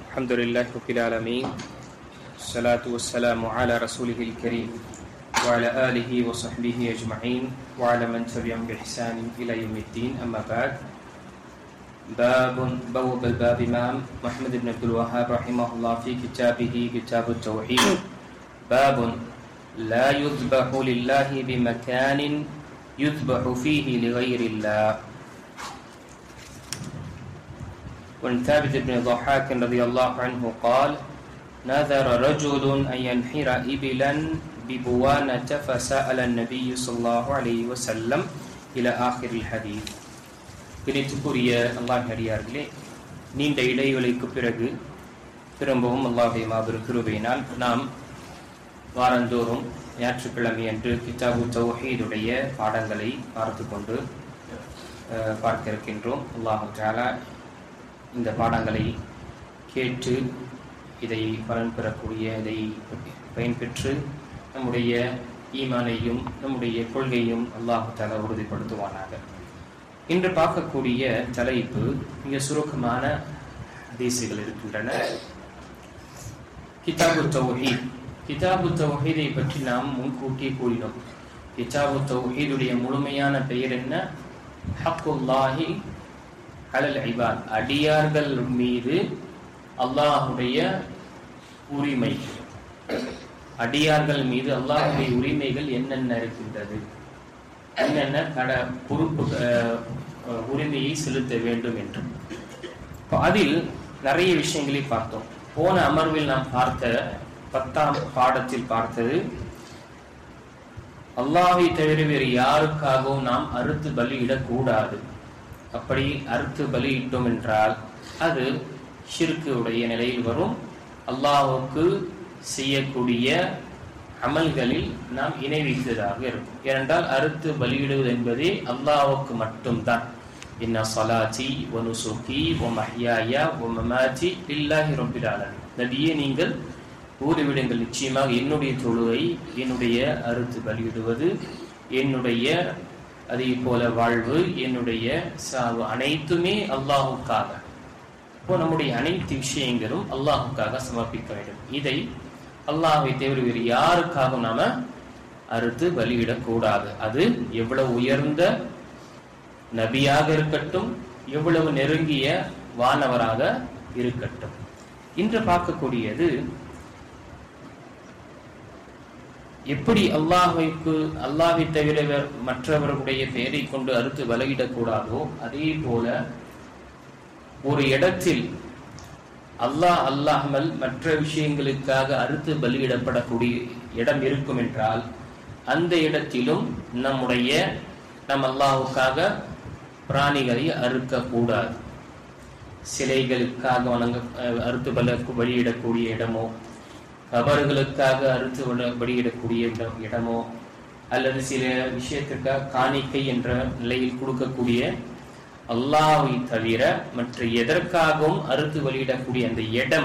الحمد لله رب العالمين الصلاة والسلام على رسوله الكريم وعلى آله وصحبه أجمعين وعلى من تبعهم بإحسان إلى يوم الدين. أما بعد، بوب الباب إمام محمد بن عبد الوهاب رحمه الله في كتابه كتاب التوحيد باب لا يذبح لله بمكان يذبح فيه لغير الله. وعن ثابت بن ضحاك رضي الله عنه قال: نذر رجل أن ينحر إبلا ببوانة فسأل النبي صلى الله عليه وسلم إلى آخر الحديث. பிரித்துக்குரிய அல்லாஹ் அடியார்களே, நீண்ட இடைவெளிக்கு பிறகு திரும்பவும் அல்லாஹ்வுடைய மாபெரும் கிருபையினால் நாம் வாரந்தோறும் ஞாயிற்றுக்கிழமை அன்று கிதாபு தௌஹீதுடைய பாடங்களை பார்த்து கொண்டு பார்க்க இருக்கின்றோம். அல்லாஹ் தஆலா இந்த பாடங்களை கேட்டு இதை பலன் பெறக்கூடிய, இதை பயன்பெற்று நம்முடைய ஈமானையும் நம்முடைய கொள்கையும் அல்லாஹ் தஆலா உறுதிப்படுத்துவானாக. இன்று பார்க்கக்கூடிய தலைப்பு மிக சுருக்கமான ஹதீஸுகள் இருக்கின்றன. கிதாபு தௌஹீத். கிதாபு தௌஹீதை பற்றி நாம் முன்கூட்டியே கூறினோம். கிதாபு தௌஹீதுடைய முழுமையான பெயர் என்ன? ஹக்குல்லாஹி அலல் இபாத், அடியார்கள் மீது அல்லாஹுடைய உரிமை. அடியார்கள் மீது அல்லாஹுடைய உரிமைகள் என்னென்ன இருக்கின்றது, என்னென்ன பொறுப்பு உரிமையை செலுத்த வேண்டும் என்று அதில் நிறைய விஷயங்களை பார்த்தோம். போன அமர்வில் நாம் பார்த்த 10ஆம் பாடத்தில் பார்த்தது, அல்லாஹை தவிர வேறு யாருக்காகவும் நாம் அறுத்து பலியிடக்கூடாது. அப்படி அறுத்து பலியிட்டோம் என்றால் அது ஷிர்க்கு உடைய நிலையில் வரும். அல்லாஹுக்கு செய்யக்கூடிய அமல்களில் நாம் இணை வைத்ததாக இருக்கும். ஏனென்றால் அறுத்து பலியிடுவது என்பதே அல்லாஹுக்கு மட்டும்தான். இன்ன ஸலாத்தி வ நுசுகி வ மஹ்யாயா வ மமாத்தி லில்லாஹி ரப்பில் ஆலமீன். நபியே, நீங்கள் கூறிவிடுங்கள், நிச்சயமாக என்னுடைய தொழுகை, என்னுடைய அறுத்து பலியிடுவது, என்னுடைய அதே போல வாழ்வு, என்னுடைய சாவு அனைத்துமே அல்லாஹுக்காக. இப்போ நம்முடைய அனைத்து விஷயங்களும் அல்லாஹுக்காக சமர்ப்பிக்க வேண்டும். இதை அல்லாஹ்வை தவிர வேறு யாருக்காகவும் நாம அறுத்து பலியிடக்கூடாது. அது எவ்வளவு உயர்ந்த நபியாக இருக்கட்டும், எவ்வளவு நெருங்கிய வானவராக இருக்கட்டும். இன்று பார்க்கக்கூடியது எப்படி அல்லாஹ்வை தவிர மற்றவர்களுடைய பெயரை கொண்டு அறுத்து பலியிடக்கூடாதோ, அதே போல ஒரு இடத்தில் அல்லாஹ் அல்லாமல் மற்ற விஷயங்களுக்காக அறுத்து பலியிடப்படக்கூடிய இடம் இருக்கும் என்றால் அந்த இடத்திலும் நம் அல்லாஹுக்காக பிராணிகளை அறுக்கக்கூடாது. சிலைகளுக்காக அறுத்து பலியிடக்கூடிய இடமோ, கபர்களுக்காக அறுத்து பலியிடக்கூடிய இடமோ, அல்லது சில விஷயத்திற்காக காணிக்கை என்ற நிலையில் கொடுக்கக்கூடிய, அல்லாஹ்வை தவிர மற்ற எதற்காகவும் அறுத்து வெளியிடக்கூடிய அந்த இடம்,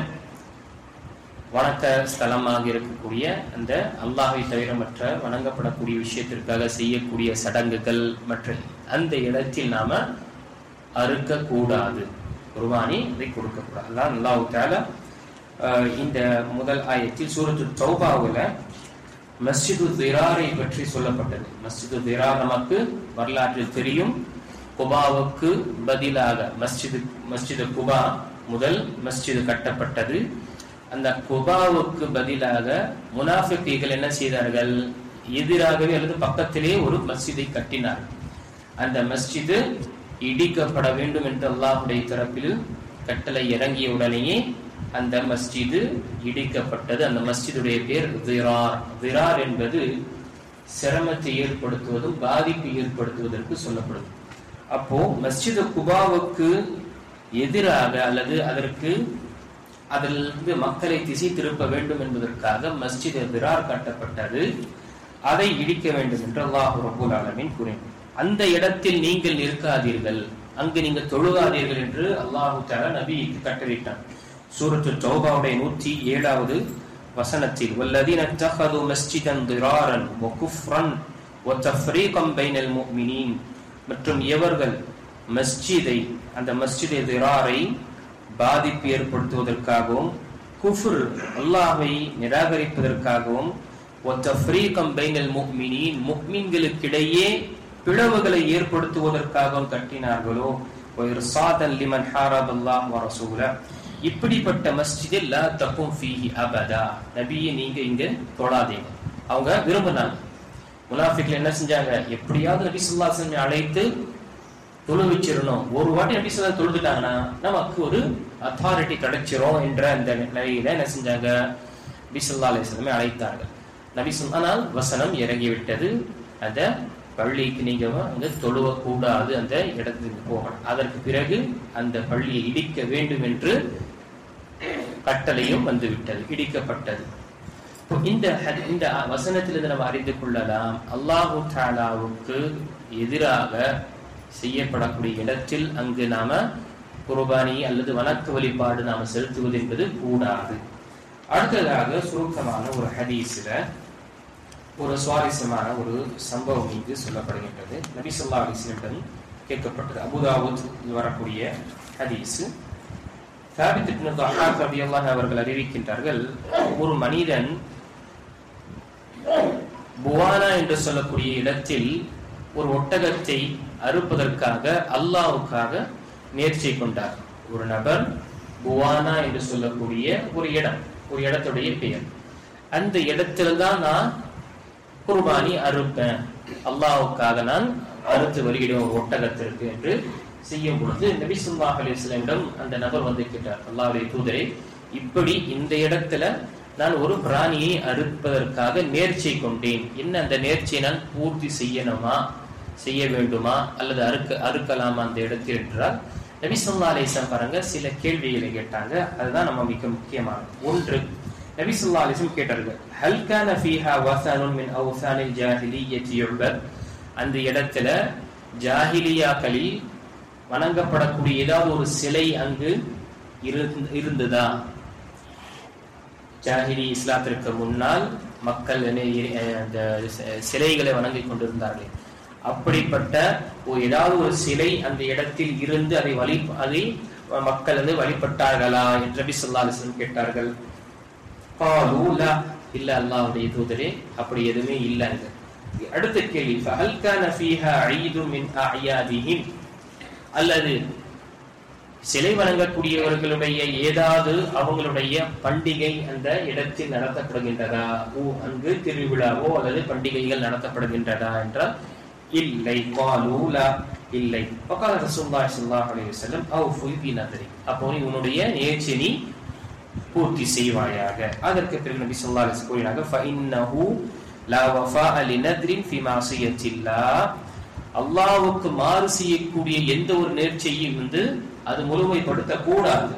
வணக்க ஸ்தலமாக இருக்கக்கூடிய அந்த அல்லாஹ்வை தவிர மற்ற வணங்கப்படக்கூடிய விஷயத்திற்காக செய்யக்கூடிய சடங்குகள், மற்ற அந்த இடத்தில் நாம அறுக்கக்கூடாது. குர்பானி இதை கொடுக்கக்கூடாது. அல்லாஹ் தஆலா இந்த முதல் ஆயத்தில் சூரத்து தௌபாவுல மஸ்ஜிது திராரை பற்றி சொல்லப்பட்டது. மஸ்ஜிது திரார் நமக்கு வரலாற்றில் தெரியும். குபாவுக்கு பதிலாக மஸ்ஜிது குபா முதல் மஸ்ஜிது கட்டப்பட்டது. அந்த குபாவுக்கு பதிலாக முனாஃபிகீகள் என்ன செய்தார்கள்? எதிராகவே அல்லது பக்கத்திலே ஒரு மஸ்ஜிதை கட்டினார். அந்த மஸ்ஜிது இடிக்கப்பட வேண்டும் என்று அல்லாஹ்வுடைய தரப்பில் கட்டளை இறங்கிய உடனேயே அந்த மஸ்ஜிது இடிக்கப்பட்டது. அந்த மஸ்ஜிதுடைய பேர் திரார். திரார் என்பது சிரமத்தை ஏற்படுத்துவதும் பாதிப்பு ஏற்படுத்துவதற்கு சொல்லப்படுது. அப்போ மஸ்ஜிது குபாவுக்கு எதிராக அல்லது அதிலிருந்து மக்களை திசை திருப்ப வேண்டும் என்பதற்காக மஸ்ஜித் திரார் கட்டப்பட்டது. அதை இடிக்க வேண்டும் என்று அல்லாஹ் ரப்பல் ஆலமீன் கூறினார். அந்த இடத்தில் நீங்கள் நிற்காதீர்கள், அங்கு நீங்கள் தொழுகாதீர்கள் என்று அல்லாஹ் தஆலா நபிக்கு கட்டளையிட்டான். சூரத்து தௌபாவுடைய 107வது வசனத்தில், வல்லதீன தഖது மஸ்ஜிதன் திராரன் வ குஃப்ரன் வ தஃரீகன் பைனல் முஃமினீன், மற்றும் எவர்கள் அந்த மஸ்ஜிதை திராரை பாதிப்பு ஏற்படுத்துவதற்காகவும், குஃப்ர் அல்லாஹ்வை நிராகரிப்பதற்காகவும், வதஃப்ரீகம் பைனல் முஃமினீன் முஃமின்களுக்கிடையே பிளவுகளை ஏற்படுத்துவதற்காகவும் கட்டினார்களோ, வஇர்சாதன் லிமன் ஹாரபல்லாஹ் வ ரசூலஹ் இப்படிப்பட்ட மஸ்ஜிதில் லா தகும் ஃபீஹி அபதா நபியே நீங்க இங்க தொழாதீங்க. அவங்க விரும்பினாங்க. முனாஃபிக்கள் என்ன செஞ்சாங்க, எப்படியாவது நபி ஸல்லல்லாஹு அலைஹி வஸல்லம் அழைத்து தொழு வச்சிரணும். ஒரு வாட்டி நபி ஸல்லல்லாஹு தொழுதுட்டாங்கன்னா நமக்கு ஒரு அத்தாரிட்டி கிடைச்சிரும் என்ற அந்த நிலையில என்ன செஞ்சாங்க, நபி ஸல்லல்லாஹு அலைஹி வஸல்லம் அழைத்தார்கள். நபி ஆனால் வசனம் இறங்கிவிட்டது, அந்த பள்ளிக்கு நீங்க வந்து தொழுவ கூடாது, அந்த இடத்துக்கு போகணும். அதற்கு பிறகு அந்த பள்ளியை இடிக்க வேண்டும் என்று கட்டளையும் வந்துவிட்டது, இடிக்கப்பட்டது. இந்த வசனத்திலிருந்து நம்ம அறிந்து கொள்ளலாம், அல்லாஹு தஆலாவுக்கு எதிராக செய்யப்படக்கூடிய இடத்தில் அங்கு நாம குர்பானி அல்லது வணக்க வழிபாடு நாம செலுத்துவது என்பது கூடாது. அடுத்ததாக சுருக்கமான ஒரு ஹதீஸ்ல ஒரு சுவாரஸ்யமான ஒரு சம்பவம் இங்கு சொல்லப்படுகின்றது. நபி ஸல்லல்லாஹு அலைஹி வஸல்லம் கேட்கப்பட்டது. அபூதாவூத் வரக்கூடிய ஹதீஸ். சாபித் இப்னு தஹாக் ரலியல்லாஹு அவர்கள் அறிவிக்கின்றார்கள், ஒரு மனிதன் புவானா என்று சொல்லக்கூடிய இடத்தில் ஒரு ஒட்டகத்தை அறுப்பதற்காக அல்லாஹ்வுக்காக நேர்ச்சை கொண்டார். ஒரு நபர் புவானா என்று சொல்லக்கூடிய ஒரு இடம், ஒரு இடத்துடைய பெயர், அந்த இடத்தில்தான் நான் குர்பானி அறுப்பேன், அல்லாஹ்வுக்காக நான் அறுத்து வெளியிடும் ஒரு ஒட்டகத்திற்கு என்று செய்யும் பொழுது நபி ஸல்லல்லாஹு அலைஹி வஸல்லம் அந்த நபர் வந்து கேட்டார், அல்லாஹ்வுடைய தூதரே, இப்படி இந்த இடத்துல நான் ஒரு பிராணியை அறுப்பதற்காக நேர்ச்சை கொண்டேன், என்ன அந்த நேர்ச்சியை நான் பூர்த்தி செய்ய வேண்டுமா அல்லது அறுக்கலாமா அந்த இடத்தில் என்றால், நபி ஸல்லல்லாஹு அலைஹி வஸல்லம் பாருங்க சில கேள்விகளை கேட்டாங்க. அதுதான் நம்ம மிக முக்கியமானது. ஒன்று, நபி ஸல்லல்லாஹு அலைஹி வஸல்லம் கேட்டார்கள், ஹல் கான ஃபீஹா வஸனுன் மின் அவ்ஸானில் ஜாஹிலிய்யத்தி யுபத், அந்த இடத்துல ஜாஹிலியாக்களில் வணங்கப்படக்கூடிய ஏதாவது ஒரு சிலை அங்கு இருந்ததா? ஜாஹிலி இஸ்லாத்திற்கு முன்னால் மக்கள் அந்த சிலைகளை வணங்கிக் கொண்டிருந்தார்கள். அப்படிப்பட்ட ஏதாவது ஒரு சிலை அந்த இடத்தில் இருந்து அதை மக்கள் வந்து வழிபட்டார்களா என்று நபி ஸல்லல்லாஹு அலைஹி வஸல்லம் கேட்டார்கள். قالوا لا, இல்ல அல்லாஹ்வுடைய தூதரே, அப்படி எதுவுமே இல்லங்க. அடுத்த கேள்வி, فهل كان فيها عيد من اعيادهم, அல்லது சிலை வணங்கக்கூடியவர்களுடைய ஏதாவது அவங்களுடைய பண்டிகை அந்த இடத்தில் நடத்தப்படுகின்றதா? அங்கு திருவிழாவோ அல்லது பண்டிகைகள் நடத்தப்படுகின்றதா என்றால் இல்லை. قالوا لا, இல்லை. فقال رسول الله صلى الله عليه وسلم اوفوا بنذرك, அப்போ நீ உன்னுடைய நேர்ச்சியை நீ பூர்த்தி செய்வாயாக. அதற்கு பிறகு நபி ஸல்லல்லாஹு அலைஹி வஸல்லம் கூறினாங்க, فإنه لا وفاء لنذر في معصية الله, அல்லாஹ்வுக்கு மாறு செய்யக்கூடிய எந்த ஒரு நேர்ச்சையும் வந்து அது முழுமைப்படுத்த கூடாது.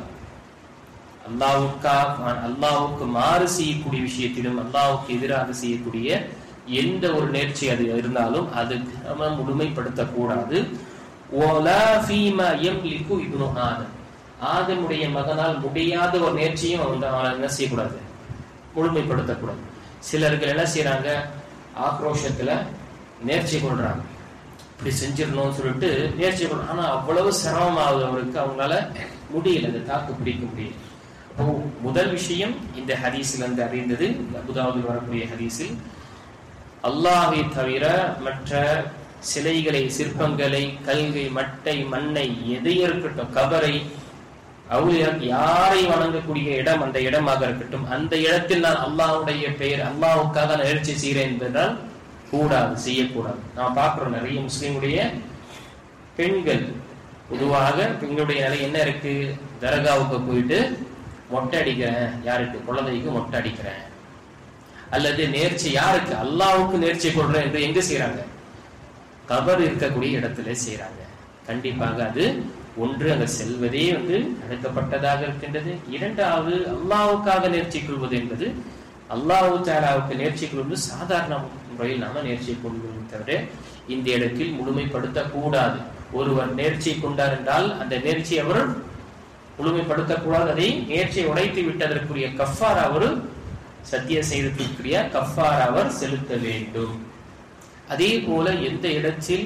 அல்லாஹ்வுக்கு மாறு செய்யக்கூடிய விஷயத்திலும் அல்லாஹ்வுக்கு எதிராக செய்யக்கூடிய எந்த ஒரு நேர்ச்சி அது இருந்தாலும் அது நம்ம முழுமைப்படுத்த கூடாது. ولا فيما يملك ابن آدم, ஆதமுடைய மகனால் முடியாத ஒரு நேர்ச்சியும் அவன் என்ன செய்யக்கூடாது, முழுமைப்படுத்தக்கூடாது. சிலர்கள் என்ன செய்யறாங்க, ஆக்ரோஷத்துல நேர்ச்சி கொள்றாங்க, இப்படி செஞ்சிடணும்னு சொல்லிட்டு நேர்ச்சி கொள்றாங்க. ஆனா அவ்வளவு சிரமமாகுது அவருக்கு, அவங்களால முடியல, அந்த தாக்கு பிடிக்க முடியல. அப்போ முதல் விஷயம் இந்த ஹதீஸில் இருந்து அறிந்தது, அபூதாவூதில் வரக்கூடிய ஹதீஸில், அல்லாஹ்வை தவிர மற்ற சிலைகளை, சிற்பங்களை, கல்கை, மட்டை, மண்ணை, எதை இருக்கட்டும், கபரை, யாரை வணங்கக்கூடிய இடம் அந்த இடமாக இருக்கட்டும், அந்த இடத்தில் நான் அல்லாஹ்வுடைய பெயர் அல்லாஹ்வுக்காக நேர்ச்சி செய்கிறேன் என்பதால் கூடாது, செய்யக்கூடாது. நான் பார்க்கிறோம் நிறைய முஸ்லிமுடைய பெண்கள், பொதுவாக பெண்களுடைய நிலை என்ன இருக்கு, தர்காவுக்கு போயிட்டு மொட்டை அடிக்கிறேன், யாருக்கு, குழந்தைக்கு மொட்டை அடிக்கிறேன், அல்லது நேர்ச்சி யாருக்கு, அல்லாஹ்வுக்கு நேர்ச்சி கொள்றேன் என்று எங்க செய்யறாங்க, கபர் இருக்கக்கூடிய இடத்துல செய்யறாங்க. கண்டிப்பாக அது ஒன்று, அங்க செல்வதே வந்து தடுக்கப்பட்டதாக இருக்கின்றது. இரண்டாவது, அல்லாஹ்வுக்காக நேர்ச்சி கொள்வது என்பது, அல்லாஹ் தஆலாவுக்கு நேர்ச்சி கொள்வது சாதாரண முறையில் நாம நேர்ச்சி கொள்வது தவிர இந்த இடத்தில் முழுமைப்படுத்த கூடாது. ஒருவர் நேர்ச்சி கொண்டார் என்றால் அந்த நேர்ச்சி அவர் முழுமைப்படுத்தக்கூடாது. அதை நேர்ச்சியை உடைத்து விட்டதற்குரிய கஃபார், அவர் சத்திய செய்ததற்குரிய கஃபார் அவர் செலுத்த வேண்டும். அதே போல எந்த இடத்தில்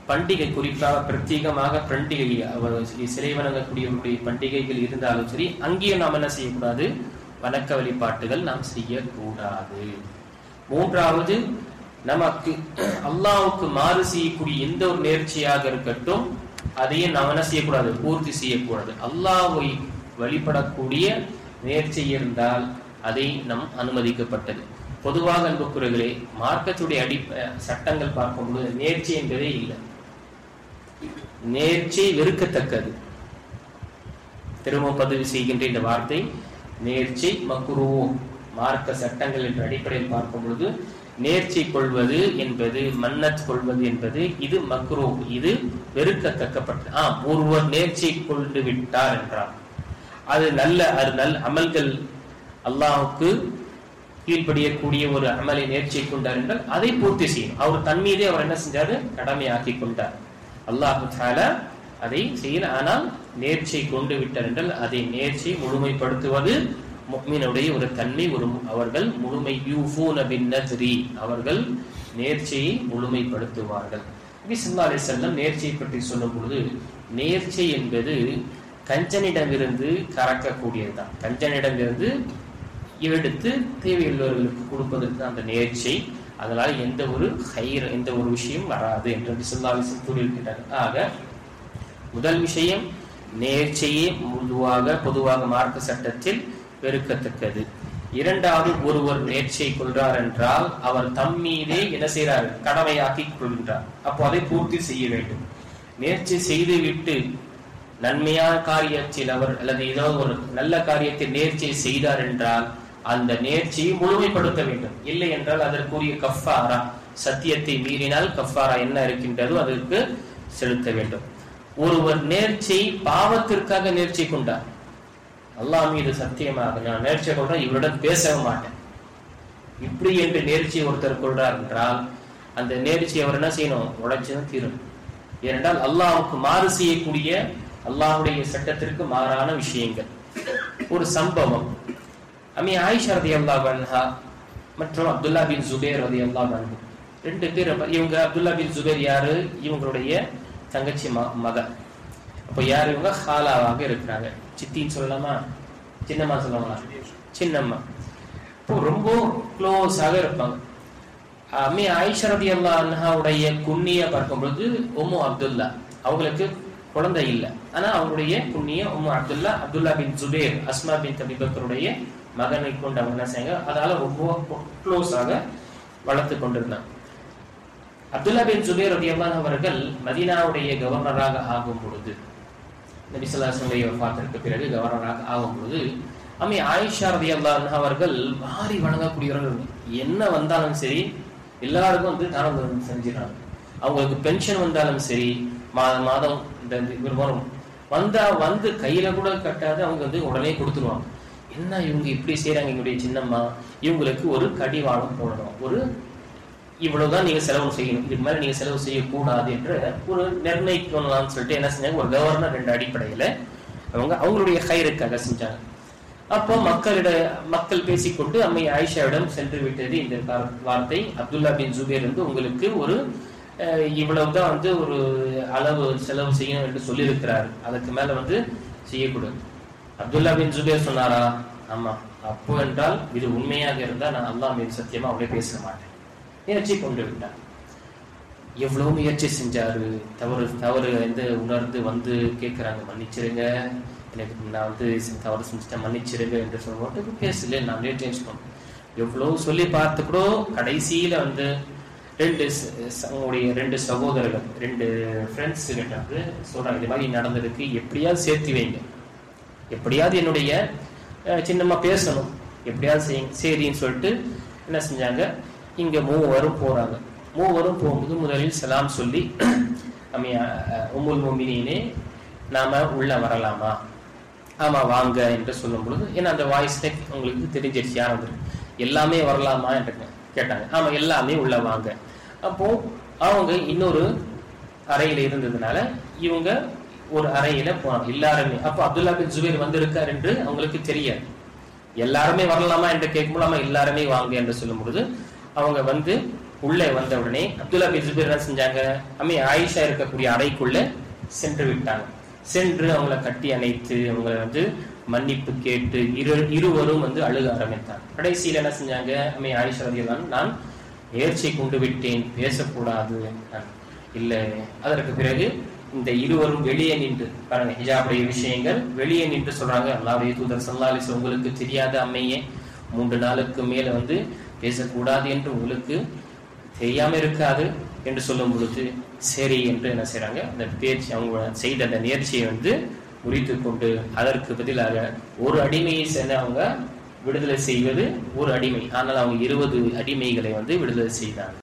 பண்டிகை, குறிப்பாக பிரத்யேகமாக பண்டிகை சிலை வணங்கக்கூடிய பண்டிகைகள் இருந்தாலும் சரி, அங்கேயும் நாம் என்ன செய்யக்கூடாது? வணக்க வழிபாட்டுகள் நாம் செய்யக்கூடாது. மூன்றாவது, நமக்கு அல்லாஹ்வுக்கு மாறு செய்யக்கூடிய எந்த ஒரு நேர்ச்சியாக இருக்கட்டும், அதையும் நாம் என்ன செய்யக்கூடாது? பூர்த்தி செய்யக்கூடாது. அல்லாஹ்வை வழிபடக்கூடிய நேர்ச்சி இருந்தால் அதை நம் அனுமதிக்கப்பட்டது. பொதுவாக அன்புக்குறர்களே, மார்க்கத்துடைய சட்டங்கள் பார்க்கும்போது நேர்ச்சி என்பதே இல்லை. நேர்ச்சி வெறுக்கத்தக்கது. திரும்ப பதிவு செய்கின்ற இந்த வார்த்தை நேர்ச்சி மக்ரூ, மார்க்க சட்டங்கள் என்ற அடிப்படையில் பார்க்கும் பொழுது நேர்ச்சி கொள்வது என்பது, மன்னத் கொள்வது என்பது இது மக்ரூ, இது வெறுக்கத்தக்கப்பட்டது. ஒருவர் நேர்ச்சி கொண்டு விட்டார் என்றார், அது நல்ல அமல்கள், அல்லாஹ்வுக்கு கீழ்படியக்கூடிய ஒரு அமலை நேர்ச்சி கொண்டார் என்றால் அதை பூர்த்தி செய்யும். அவர் தன் மீதே அவர் என்ன செஞ்சாரு? கடமையாக்கி கொண்டார். அல்லாஹ் தஆலா அதை செய்யல. ஆனால் நேர்ச்சியை கொண்டு விட்டார் என்றால் அதை நேர்ச்சியை முழுமைப்படுத்துவது முஃமினுடைய ஒரு தன்மை. அவர்கள் முழுமை யூஃபூன பின் நத்ரி, அவர்கள் நேர்ச்சியை முழுமைப்படுத்துவார்கள். நபி ஸல்லல்லாஹு அலைஹி வஸல்லம் நேர்ச்சியை பற்றி சொல்லும் பொழுது, நேர்ச்சி என்பது கஞ்சனிடமிருந்து கறக்கக்கூடியதுதான். கஞ்சனிடமிருந்து எடுத்து தேவையுள்ளவர்களுக்கு கொடுப்பதற்கு அந்த நேர்ச்சி. அதனால எந்த ஒரு ஹைர், எந்த ஒரு விஷயம் வராது என்று ஸல்லல்லாஹு அலைஹி வஸல்லம் கூறியிருக்கிறார். ஆக முதல் விஷயம், நேர்ச்சியே பொதுவாக மார்க்க சட்டத்தில் வெறுக்கத்தக்கது. இரண்டாவது, ஒருவர் நேர்ச்சியை கொள்றார் என்றால் அவர் தம் மீதே என்ன செய்யறார்? கடமையாக்கி கொள்கின்றார். அப்போ அதை பூர்த்தி செய்ய வேண்டும். நேர்ச்சி செய்துவிட்டு நன்மையான காரியத்தில் அவர் அல்லது ஏதோ ஒரு நல்ல காரியத்தில் நேர்ச்சியை செய்தார் என்றால் அந்த நேர்ச்சியை முழுமைப்படுத்த வேண்டும். இல்லை என்றால் அதற்குரிய கஃபாரா, சத்தியத்தை மீறினால் கஃபாரா என்ன இருக்கின்றதோ அதற்கு செலுத்த வேண்டும். ஒருவர் நேர்ச்சி பாவத்திற்காக நேர்ச்சி கொண்டார், அல்லாஹ் மீது சத்தியமாக நான் நேர்ச்சி கொள்றேன், இவருடன் பேசவே மாட்டேன், இப்படி என்று நேர்ச்சி ஒருத்தர் கொள்றார் என்றால் அந்த நேர்ச்சி அவர் என்ன செய்யணும்? உடைச்சுதான் தீரும். ஏனென்றால் அல்லாஹ்வுக்கு மாறு செய்யக்கூடிய, அல்லாஹ்வுடைய சட்டத்திற்கு மாறான விஷயங்கள். ஒரு சம்பவம், அம்மி ஆயிஷா ரலியல்லாஹு அன்ஹா மற்றும் அப்துல்லா பின் ஜுபைர் ரலியல்லாஹு அன்ஹு, ரெண்டு பேர். இவங்க அப்துல்லா பின் ஜுபைர் யாரு? இவங்களுடைய தங்கச்சி மகன். அப்ப யார் இவங்க? ஹாலாவாக இருக்கிறாங்க. சித்தின்னு சொல்லலாமா, சின்னம்மா சொல்லலாமா? சின்னம்மா. இப்போ ரொம்ப க்ளோஸாக இருப்பாங்க. அம்மி ஆயிஷா ரலியல்லாஹு அன்ஹாவுடைய குன்னிய பார்க்கும்போது உம்மு அப்துல்லா, அவங்களுக்கு குழந்தை இல்லை, ஆனா அவங்களுடைய குன்னிய உம்மு அப்துல்லா, அப்துல்லா பின் ஜுபைர் அஸ்மா பின் அபி பக்கருடைய மகனை கொண்டு அவங்க என்ன செய்யுங்க, அதனால ரொம்ப க்ளோஸாக வளர்த்து கொண்டிருந்தாங்க. அப்துல்லா பின் ஜுபைர் ரலியல்லாஹு அன்ஹு அவர்கள் மதீனாவுடைய கவர்னராக ஆகும் பொழுது, நபி ஸல்லல்லாஹு அலைஹி வஸல்லம் வஃபாத்திற்கு பிறகு கவர்னராக ஆகும் பொழுது, அம்மி ஆயிஷா ரலியல்லாஹு அன்ஹா அவர்கள் வாரி வணங்கக்கூடியவர்கள். என்ன வந்தாலும் சரி எல்லாருக்கும் தானம் செஞ்சிடறாங்க. அவங்களுக்கு பென்ஷன் வந்தாலும் சரி, மாதம் இந்த வரும் வந்து கையில கூட கட்டாது, அவங்க உடனே கொடுத்துருவாங்க. என்ன இவங்க இப்படி செய்யறாங்க, எங்களுடைய சின்னம்மா, இவங்களுக்கு ஒரு கடிவாளம் போடணும், ஒரு இவ்வளவுதான் நீங்க செலவு செய்யணும், இதுக்கு மேல நீங்க செலவு செய்யக்கூடாது என்று ஒரு நிர்ணயிக்கணும்னு சொல்லிட்டு என்ன செஞ்சாங்க? ஒரு கவர்னர் என்ற அடிப்படையில அவங்களுடைய ஹைருக்காக செஞ்சாங்க. அப்போ மக்கள் பேசிக்கொண்டு அம்மை ஆயிஷாவிடம் சென்று விட்டது இந்த வார்த்தை, அப்துல்லா பின் ஜுபைர் உங்களுக்கு ஒரு இவ்வளவுதான் ஒரு அளவு செலவு செய்யணும் என்று சொல்லியிருக்கிறார், அதுக்கு மேல செய்யக்கூடாது. அப்துல்லா பின் ஜுபைர் சொன்னாரா? ஆமா. அப்போ என்றால் இது உண்மையாக இருந்தா நான் அல்லாஹ் மீது சத்தியமா அப்படியே பேச மாட்டேன். முயற்சி கொண்டு விட்டார். எவ்வளவு முயற்சி செஞ்சாரு, தவறு உணர்ந்து கேட்கிறாங்க, மன்னிச்சிருங்க, எனக்கு நான் தவறு செஞ்சுட்டேன், மன்னிச்சிருங்க என்று சொல்லும்போது பேசல, நான் முயற்சி பண்ணேன். எவ்வளவு சொல்லி பார்த்து கூட கடைசியில ரெண்டு சகோதரர்கள், ரெண்டு ஃப்ரெண்ட்ஸ் கிட்ட சொல்றாங்க, இந்த மாதிரி நடந்திருக்கு, எப்படியாவது சேர்த்து வைங்க, எப்படியாவது என்னுடைய சின்னம்மா பேசணும், எப்படியாவது செய்யுங்க, சரின்னு சொல்லிட்டு என்ன செஞ்சாங்க? இங்க மூவரும் போறாங்க. மூவரும் போகும்போது முதலில் சலாம் சொல்லி, உம்முல் முஃமினீனே நாம உள்ள வரலாமா? ஆமா வாங்க என்று சொல்லும் பொழுது, ஏன்னா அந்த வாய்ஸ்ல உங்களுக்கு தெரிஞ்சிருச்சு யார் எல்லாமே வரலாமா என்று கேட்டாங்க. ஆமா எல்லாமே உள்ள வாங்க. அப்போ அவங்க இன்னொரு அறையில இருந்ததுனால இவங்க ஒரு அறையில போனாங்க எல்லாருமே. அப்போ அப்துல்லா பின் ஜுபைர் வந்திருக்கார் என்று அவங்களுக்கு தெரியாது. எல்லாருமே வரலாமா என்று கேட்கும்போது எல்லாருமே வாங்க என்று சொல்லும் பொழுது அவங்க உள்ளே வந்த உடனே அப்துல்லா பின் ஜுபைர் என்ன செஞ்சாங்க, அம்மே ஆயிஷா இருக்கக்கூடிய அறைக்குள்ள சென்று விட்டாங்க. சென்று அவங்கள கட்டி அணைத்து அவங்கள மன்னிப்பு கேட்டு இருவரும் அழுக ஆரம்பித்தாங்க. கடைசியில என்ன செஞ்சாங்க, அம்மே ஆயிஷா ரலியல்லாஹு நான் முயற்சி கொண்டு விட்டேன், பேசக்கூடாது இல்லை. அதற்கு பிறகு இந்த இருவரும் வெளியே நின்று பாருங்க, ஹிஜாபுடைய விஷயங்கள் வெளியே நின்று சொல்றாங்க, அல்லாஹ்வுடைய தூதர் ஸல்லல்லாஹு அலைஹி வஸல்லம் உங்களுக்கு தெரியாத அம்மையே 3 நாளுக்கு மேல பேசக்கூடாது என்று உங்களுக்கு தெரியாம இருக்காது என்று சொல்லும் பொழுது சரி என்று என்ன செய்யறாங்க, அந்த பேச்சு அவங்க செய்த அந்த நேர்ச்சியை முறித்து கொண்டு அதற்கு பதிலாக ஒரு அடிமையை சேர்ந்து அவங்க விடுதலை செய்வது ஒரு அடிமை, ஆனால் அவங்க 20 அடிமைகளை விடுதலை செய்தாங்க.